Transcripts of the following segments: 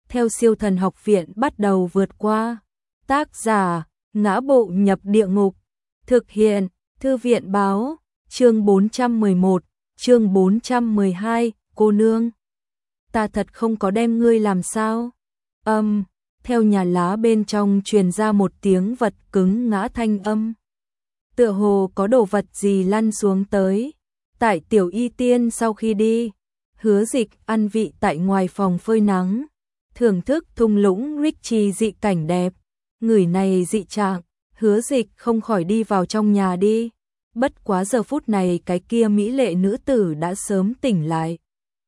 theo Siêu Thần Học Viện bắt đầu vượt qua. Tác giả: Ngã Bộ Nhập Địa Ngục. Thực hiện: Thư viện báo. Chương 411, chương 412, cô nương. Ta thật không có đem ngươi làm sao? Theo nhà lá bên trong truyền ra một tiếng vật cứng ngã thanh âm. Tựa hồ có đồ vật gì lăn xuống tới. Tại Tiểu Y Tiên sau khi đi, Hứa Dịch ăn vị tại ngoài phòng phơi nắng, thưởng thức thung lũng Richie dị cảnh đẹp. Người này dị trạng, Hứa Dịch không khỏi đi vào trong nhà đi. Bất quá giờ phút này cái kia mỹ lệ nữ tử đã sớm tỉnh lại.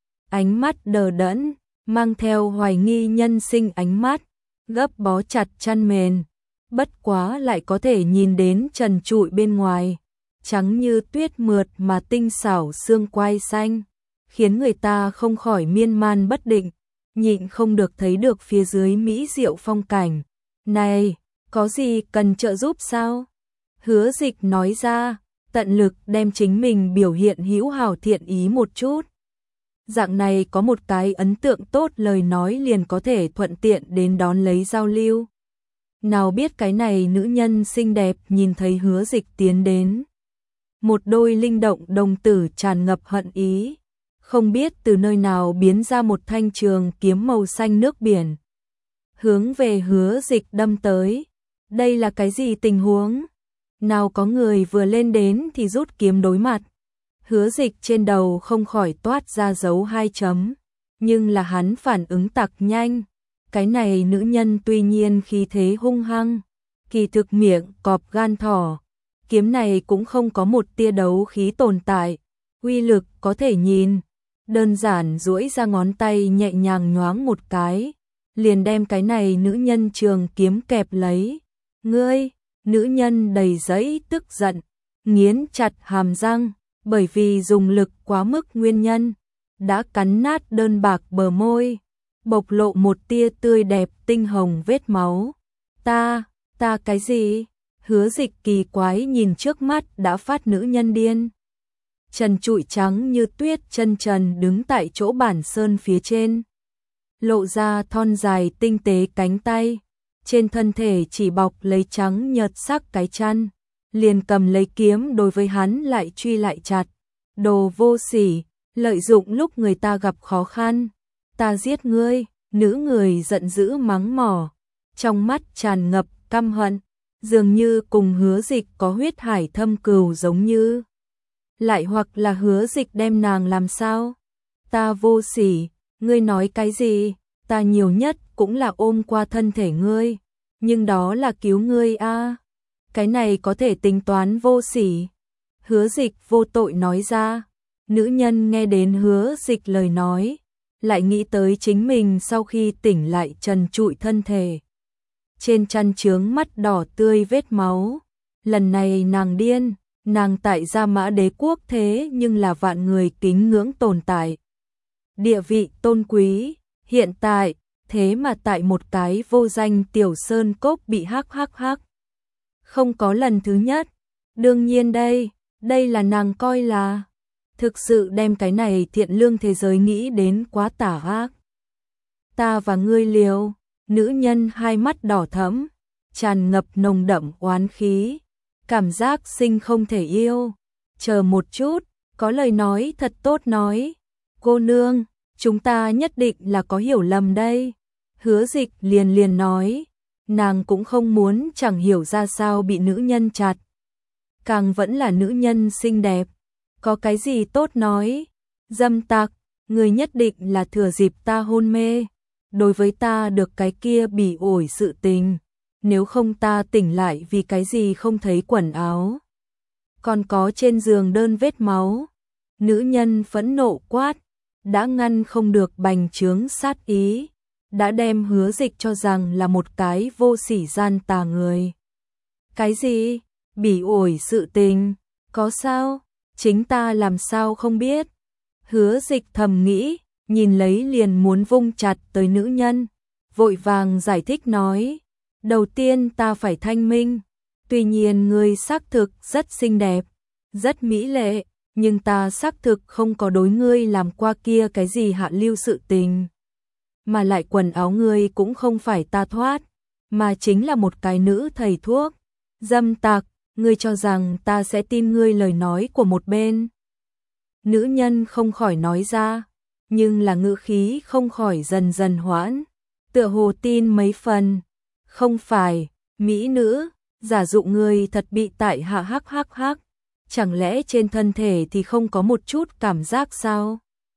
Ánh mắt đờ đẫn, mang theo hoài nghi nhân sinh ánh mắt, gấp bó chặt chăn mền. Bất quá lại có thể nhìn đến trần trụi bên ngoài, trắng như tuyết mượt mà tinh xảo xương quai xanh, khiến người ta không khỏi miên man bất định, nhịn không được thấy được phía dưới mỹ diệu phong cảnh. Này, có gì cần trợ giúp sao? Hứa Dịch nói ra, tận lực đem chính mình biểu hiện hữu hảo thiện ý một chút. Dạng này có một cái ấn tượng tốt lời nói liền có thể thuận tiện đến đón lấy giao lưu. Nào biết cái này nữ nhân xinh đẹp nhìn thấy Hứa Dịch tiến đến. Một đôi linh động đồng tử tràn ngập hận ý. Không biết từ nơi nào biến ra một thanh trường kiếm màu xanh nước biển. Hướng về Hứa Dịch đâm tới. Đây là cái gì tình huống? Nào có người vừa lên đến thì rút kiếm đối mặt. Hứa Dịch trên đầu không khỏi toát ra dấu 2 chấm. Nhưng là hắn phản ứng tặc nhanh. Cái này nữ nhân tuy nhiên khí thế hung hăng, kỳ thực miệng cọp gan thỏ. Kiếm này cũng không có một tia đấu khí tồn tại. Uy lực có thể nhìn. Đơn giản duỗi ra ngón tay nhẹ nhàng nhoáng một cái. Liền đem cái này nữ nhân trường kiếm kẹp lấy. Ngươi! Nữ nhân đầy giấy tức giận, nghiến chặt hàm răng, bởi vì dùng lực quá mức nguyên nhân, đã cắn nát đơn bạc bờ môi, bộc lộ một tia tươi đẹp tinh hồng vết máu. Ta cái gì? Hứa Dịch kỳ quái nhìn trước mắt đã phát nữ nhân điên. Trần trụi trắng như tuyết chân trần đứng tại chỗ bản sơn phía trên, lộ ra thon dài tinh tế cánh tay. Trên thân thể chỉ bọc lấy trắng nhợt sắc cái chăn, liền cầm lấy kiếm đối với hắn lại truy lại chặt. Đồ vô sỉ, lợi dụng lúc người ta gặp khó khăn. Ta giết ngươi, nữ người giận dữ mắng mỏ, trong mắt tràn ngập căm hận, dường như cùng Hứa Dịch có huyết hải thâm cừu giống như. Lại hoặc là Hứa Dịch đem nàng làm sao? Ta vô sỉ, ngươi nói cái gì? Ta nhiều nhất cũng là ôm qua thân thể ngươi, nhưng đó là cứu ngươi a. Cái này có thể tính toán vô sỉ. Hứa Dịch vô tội nói ra. Nữ nhân nghe đến Hứa Dịch lời nói, lại nghĩ tới chính mình sau khi tỉnh lại trần trụi thân thể. Trên chăn chướng mắt đỏ tươi vết máu. Lần này nàng điên, nàng tại Gia Mã Đế quốc thế nhưng là vạn người kính ngưỡng tồn tại. Địa vị tôn quý. Hiện tại, thế mà tại một cái vô danh tiểu sơn cốc bị hắc. Không có lần thứ nhất. Đương nhiên đây là nàng coi là thực sự đem cái này thiện lương thế giới nghĩ đến quá tà ác. Ta và ngươi liều. Nữ nhân hai mắt đỏ thẫm, tràn ngập nồng đậm oán khí, cảm giác sinh không thể yêu. Chờ một chút, có lời nói thật tốt nói. Cô nương, chúng ta nhất định là có hiểu lầm đây. Hứa Dịch liền nói, nàng cũng không muốn chẳng hiểu ra sao bị nữ nhân chặt. Càng vẫn là nữ nhân xinh đẹp, có cái gì tốt nói. Dâm tặc, người nhất định là thừa dịp ta hôn mê, đối với ta được cái kia bỉ ổi sự tình. Nếu không ta tỉnh lại vì cái gì không thấy quần áo, còn có trên giường đơn vết máu. Nữ nhân phẫn nộ quát, đã ngăn không được bành trướng sát ý, đã đem Hứa Dịch cho rằng là một cái vô sỉ gian tà người. Cái gì? Bỉ ổi sự tình? Có sao? Chính ta làm sao không biết? Hứa Dịch thầm nghĩ, nhìn lấy liền muốn vung chặt tới nữ nhân, vội vàng giải thích nói, đầu tiên ta phải thanh minh, tuy nhiên ngươi xác thực rất xinh đẹp, rất mỹ lệ, nhưng ta xác thực không có đối ngươi làm qua kia cái gì hạ lưu sự tình. mà lại quần áo ngươi cũng không phải ta thoát, mà chính là một cái nữ thầy thuốc. Dâm tặc, ngươi cho rằng ta sẽ tin ngươi lời nói của một bên. Nữ nhân không khỏi nói ra, nhưng là ngữ khí không khỏi dần dần hoãn, tựa hồ tin mấy phần. Không phải, mỹ nữ, giả dụ ngươi thật bị tại hạ hắc hắc hắc, chẳng lẽ trên thân thể thì không có một chút cảm giác sao?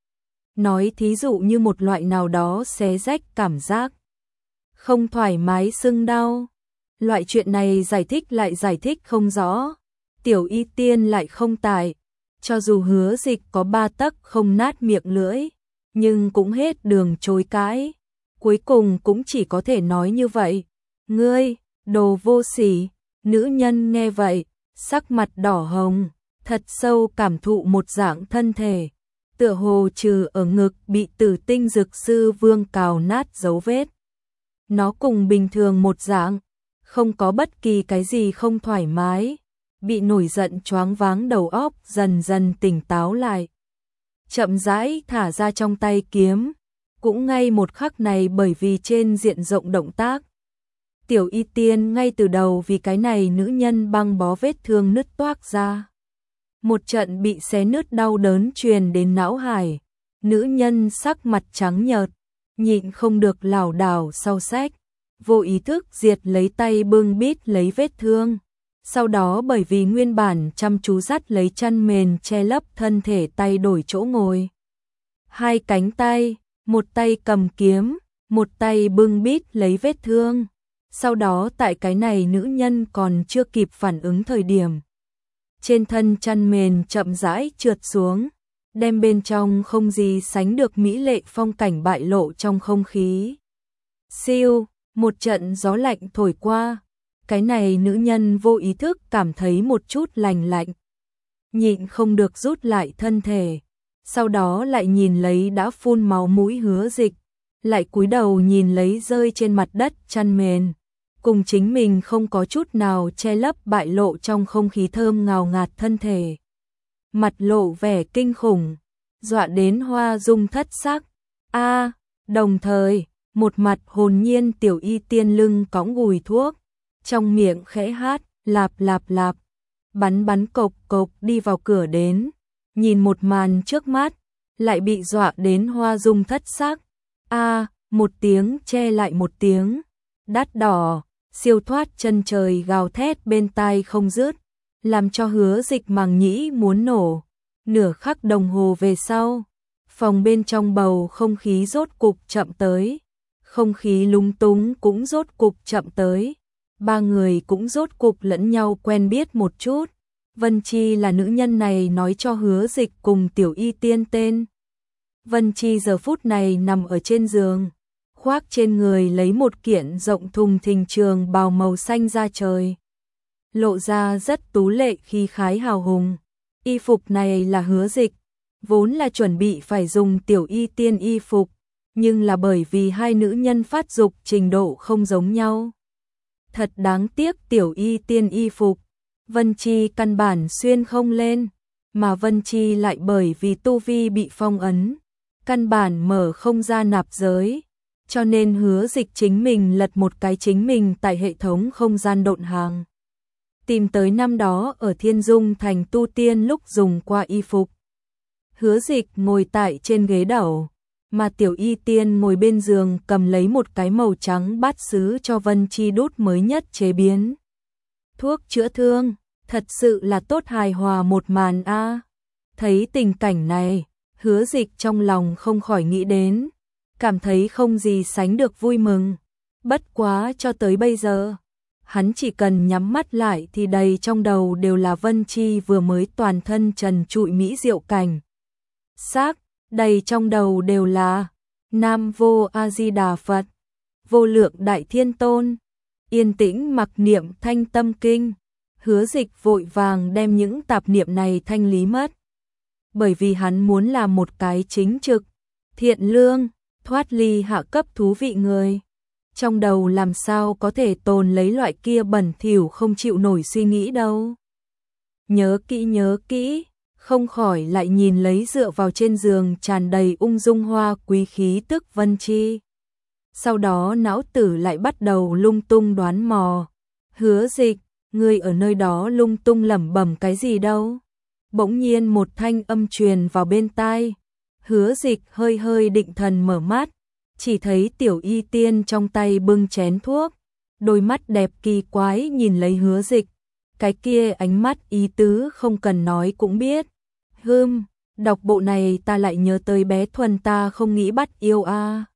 Nói thí dụ như một loại nào đó xé rách cảm giác, không thoải mái sưng đau. Loại chuyện này giải thích lại giải thích không rõ. Tiểu Y Tiên lại không tài, cho dù Hứa Dịch có 3 tấc không nát miệng lưỡi, nhưng cũng hết đường chối cãi. Cuối cùng cũng chỉ có thể nói như vậy. Ngươi, đồ vô sỉ. Nữ nhân nghe vậy, sắc mặt đỏ hồng, thật sâu cảm thụ một dạng thân thể. Tựa hồ trừ ở ngực bị Tử Tinh Dược Sư Vương cào nát dấu vết. Nó cùng bình thường một dạng, không có bất kỳ cái gì không thoải mái. Bị nổi giận choáng váng đầu óc dần dần tỉnh táo lại. Chậm rãi thả ra trong tay kiếm. Cũng ngay một khắc này bởi vì trên diện rộng động tác. Tiểu Y Tiên ngay từ đầu vì cái này nữ nhân băng bó vết thương nứt toác ra. Một trận bị xé nứt đau đớn truyền đến não hải. Nữ nhân sắc mặt trắng nhợt, nhịn không được lảo đảo sau sách. Vô ý thức diệt lấy tay bưng bít lấy vết thương. Sau đó bởi vì nguyên bản chăm chú dắt lấy chăn mền che lấp thân thể tay đổi chỗ ngồi. Hai cánh tay, một tay cầm kiếm, một tay bưng bít lấy vết thương. Sau đó tại cái này nữ nhân còn chưa kịp phản ứng thời điểm. Trên thân chăn mền chậm rãi trượt xuống, đem bên trong không gì sánh được mỹ lệ phong cảnh bại lộ trong không khí. Siêu, một trận gió lạnh thổi qua, cái này nữ nhân vô ý thức cảm thấy một chút lành lạnh. Nhịn không được rút lại thân thể, sau đó lại nhìn lấy đã phun máu mũi Hứa Dịch, lại cúi đầu nhìn lấy rơi trên mặt đất chăn mền. Cùng chính mình không có chút nào che lấp bại lộ trong không khí thơm ngào ngạt thân thể. Mặt lộ vẻ kinh khủng, dọa đến Hoa Dung thất sắc. Đồng thời, một mặt hồn nhiên Tiểu Y Tiên lưng cõng gùi thuốc, trong miệng khẽ hát, lạp lạp lạp, bắn cộc cộc đi vào cửa đến. Nhìn một màn trước mắt, lại bị dọa đến Hoa Dung thất sắc. Một tiếng che lại một tiếng, đắt đỏ. Siêu thoát chân trời gào thét bên tai không dứt, làm cho Hứa Dịch màng nhĩ muốn nổ. Nửa khắc đồng hồ về sau, phòng bên trong bầu không khí rốt cục chậm tới, không khí lúng túng cũng rốt cục chậm tới. Ba người cũng rốt cục lẫn nhau quen biết một chút. Vân Chi là nữ nhân này nói cho Hứa Dịch cùng Tiểu Y Tiên tên. Vân Chi giờ phút này nằm ở trên giường, khoác trên người lấy một kiện rộng thùng thình trường bào màu xanh da trời, lộ ra rất tú lệ khí khái hào hùng. Y phục này là Hứa Dịch vốn là chuẩn bị phải dùng Tiểu Y Tiên y phục, nhưng là bởi vì hai nữ nhân phát dục trình độ không giống nhau. Thật đáng tiếc Tiểu Y Tiên y phục, Vân Chi căn bản xuyên không lên, mà Vân Chi lại bởi vì tu vi bị phong ấn, căn bản mở không ra nạp giới. Cho nên Hứa Dịch chính mình lật một cái chính mình tại hệ thống không gian độn hàng. Tìm tới năm đó ở Thiên Dung Thành tu tiên lúc dùng qua y phục. Hứa Dịch ngồi tại trên ghế đầu, mà Tiểu Y Tiên ngồi bên giường cầm lấy một cái màu trắng bát sứ cho Vân Chi đút mới nhất chế biến. Thuốc chữa thương, thật sự là tốt hài hòa một màn a. Thấy tình cảnh này, Hứa Dịch trong lòng không khỏi nghĩ đến, cảm thấy không gì sánh được vui mừng. Bất quá cho tới bây giờ, hắn chỉ cần nhắm mắt lại thì đầy trong đầu đều là Vân Chi vừa mới toàn thân trần trụi mỹ diệu cảnh. Xác, đầy trong đầu đều là Nam Vô A Di Đà Phật, Vô Lượng Đại Thiên Tôn, yên tĩnh mặc niệm Thanh Tâm Kinh. Hứa Dịch vội vàng đem những tạp niệm này thanh lý mất, bởi vì hắn muốn làm một cái chính trực, thiện lương, thoát ly hạ cấp thú vị người. Trong đầu làm sao có thể tồn lấy loại kia bẩn thỉu không chịu nổi suy nghĩ đâu. Nhớ kỹ, không khỏi lại nhìn lấy dựa vào trên giường tràn đầy ung dung hoa quý khí tức Vân Chi. sau đó não tử lại bắt đầu lung tung đoán mò. Hứa Dịch, ngươi ở nơi đó lung tung lẩm bẩm cái gì đâu? Bỗng nhiên một thanh âm truyền vào bên tai. Hứa Dịch hơi hơi định thần mở mắt, chỉ thấy Tiểu Y Tiên trong tay bưng chén thuốc, đôi mắt đẹp kỳ quái nhìn lấy Hứa Dịch, cái kia ánh mắt ý tứ không cần nói cũng biết. Đọc bộ này ta lại nhớ tới bé Thuần ta không nghĩ bắt yêu a.